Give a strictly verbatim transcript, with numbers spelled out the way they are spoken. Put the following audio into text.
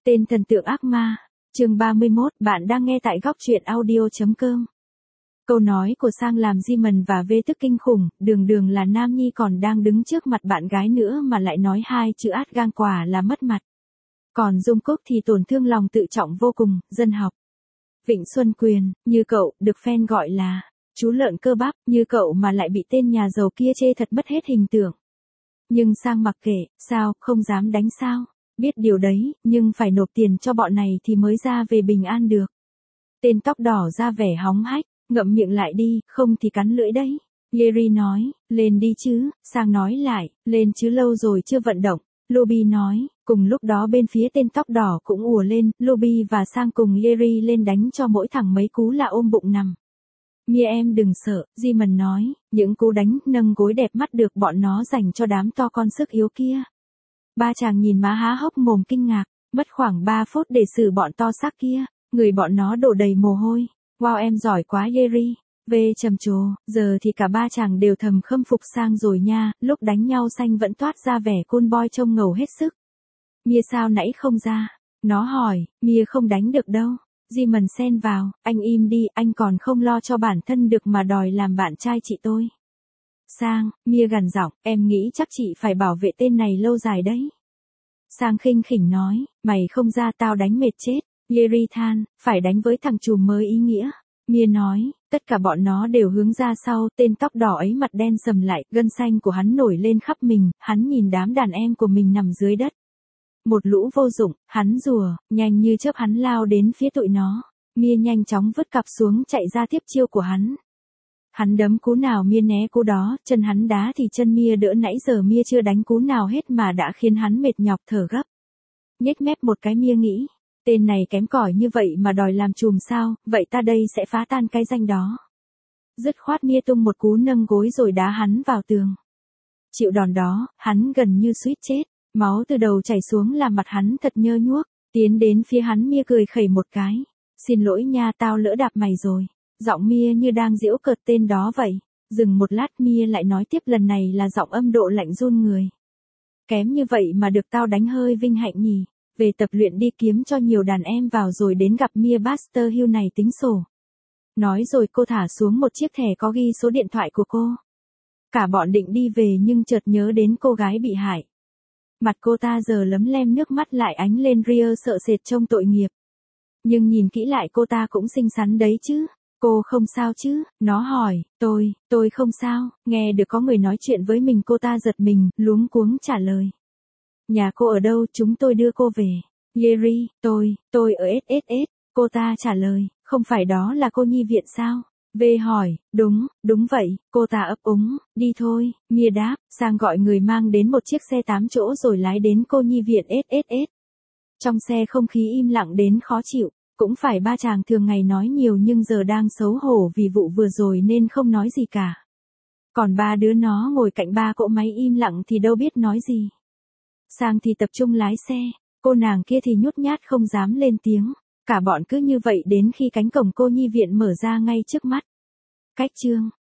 Tên thần tượng ác ma. Chương ba mươi mốt, bạn đang nghe tại góc truyện audio chấm com. Câu nói của Sang làm Jimin và V tức kinh khủng, đường đường là nam nhi còn đang đứng trước mặt bạn gái nữa mà lại nói hai chữ át gang quả là mất mặt. Còn Jungkook thì tổn thương lòng tự trọng vô cùng, dân học. Vịnh Xuân Quyền, như cậu, được fan gọi là chú lợn cơ bắp, như cậu mà lại bị tên nhà giàu kia chê thật mất hết hình tượng. Nhưng Sang mặc kệ, sao, không dám đánh sao? Biết điều đấy, nhưng phải nộp tiền cho bọn này thì mới ra về bình an được. Tên tóc đỏ ra vẻ hóng hách, ngậm miệng lại đi, không thì cắn lưỡi đấy. Yeri nói, lên đi chứ, Sang nói lại, lên chứ lâu rồi chưa vận động. Lobby nói, cùng lúc đó bên phía tên tóc đỏ cũng ùa lên, Lobby và Sang cùng Yeri lên đánh cho mỗi thằng mấy cú là ôm bụng nằm. Mia em đừng sợ, Jimin nói, những cú đánh nâng gối đẹp mắt được bọn nó dành cho đám to con sức yếu kia. Ba chàng nhìn má há hốc mồm kinh ngạc, mất khoảng ba phút để xử bọn to xác kia, người bọn nó đổ đầy mồ hôi. Wow em giỏi quá Yeri. Về trầm trồ, giờ thì cả ba chàng đều thầm khâm phục Sang rồi nha, lúc đánh nhau Xanh vẫn toát ra vẻ cool boy trông ngầu hết sức. Mia sao nãy không ra? Nó hỏi, Mia không đánh được đâu. Jimin xen vào, anh im đi, anh còn không lo cho bản thân được mà đòi làm bạn trai chị tôi. Sang, Mia gằn giọng, em nghĩ chắc chị phải bảo vệ tên này lâu dài đấy. Sang khinh khỉnh nói, mày không ra tao đánh mệt chết. Yeri than, phải đánh với thằng trùm mới ý nghĩa. Mia nói, tất cả bọn nó đều hướng ra sau, tên tóc đỏ ấy mặt đen sầm lại, gân xanh của hắn nổi lên khắp mình, hắn nhìn đám đàn em của mình nằm dưới đất. Một lũ vô dụng, hắn rùa, nhanh như chớp hắn lao đến phía tụi nó. Mia nhanh chóng vứt cặp xuống chạy ra tiếp chiêu của hắn. Hắn đấm cú nào Mia né cú đó, chân hắn đá thì chân Mia đỡ, nãy giờ Mia chưa đánh cú nào hết mà đã khiến hắn mệt nhọc thở gấp. Nhếch mép một cái Mia nghĩ, tên này kém cỏi như vậy mà đòi làm trùm sao, vậy ta đây sẽ phá tan cái danh đó. Dứt khoát Mia tung một cú nâng gối rồi đá hắn vào tường. Chịu đòn đó, hắn gần như suýt chết, máu từ đầu chảy xuống làm mặt hắn thật nhơ nhuốc, tiến đến phía hắn Mia cười khẩy một cái. Xin lỗi nha, tao lỡ đạp mày rồi. Giọng Mia như đang giễu cợt tên đó vậy. Dừng một lát Mia lại nói tiếp, lần này là giọng âm độ lạnh run người. Kém như vậy mà được tao đánh hơi vinh hạnh nhỉ. Về tập luyện đi, kiếm cho nhiều đàn em vào rồi đến gặp Mia Buster Hill này tính sổ. Nói rồi cô thả xuống một chiếc thẻ có ghi số điện thoại của cô. Cả bọn định đi về nhưng chợt nhớ đến cô gái bị hại. Mặt cô ta giờ lấm lem, nước mắt lại ánh lên ria sợ sệt trông tội nghiệp. Nhưng nhìn kỹ lại cô ta cũng xinh xắn đấy chứ. Cô không sao chứ? Nó hỏi, tôi, tôi không sao. Nghe được có người nói chuyện với mình cô ta giật mình, luống cuống trả lời. Nhà cô ở đâu, chúng tôi đưa cô về. Yeri, tôi, tôi ở ét ét ét. Cô ta trả lời, không phải đó là cô nhi viện sao? V hỏi, đúng, đúng vậy. Cô ta ấp úng, đi thôi. Mia đáp, Sang gọi người mang đến một chiếc xe tám chỗ rồi lái đến cô nhi viện ét ét ét. Trong xe không khí im lặng đến khó chịu. Cũng phải ba chàng thường ngày nói nhiều nhưng giờ đang xấu hổ vì vụ vừa rồi nên không nói gì cả. Còn ba đứa nó ngồi cạnh ba cỗ máy im lặng thì đâu biết nói gì. Sang thì tập trung lái xe, cô nàng kia thì nhút nhát không dám lên tiếng. Cả bọn cứ như vậy đến khi cánh cổng cô nhi viện mở ra ngay trước mắt. Cách chương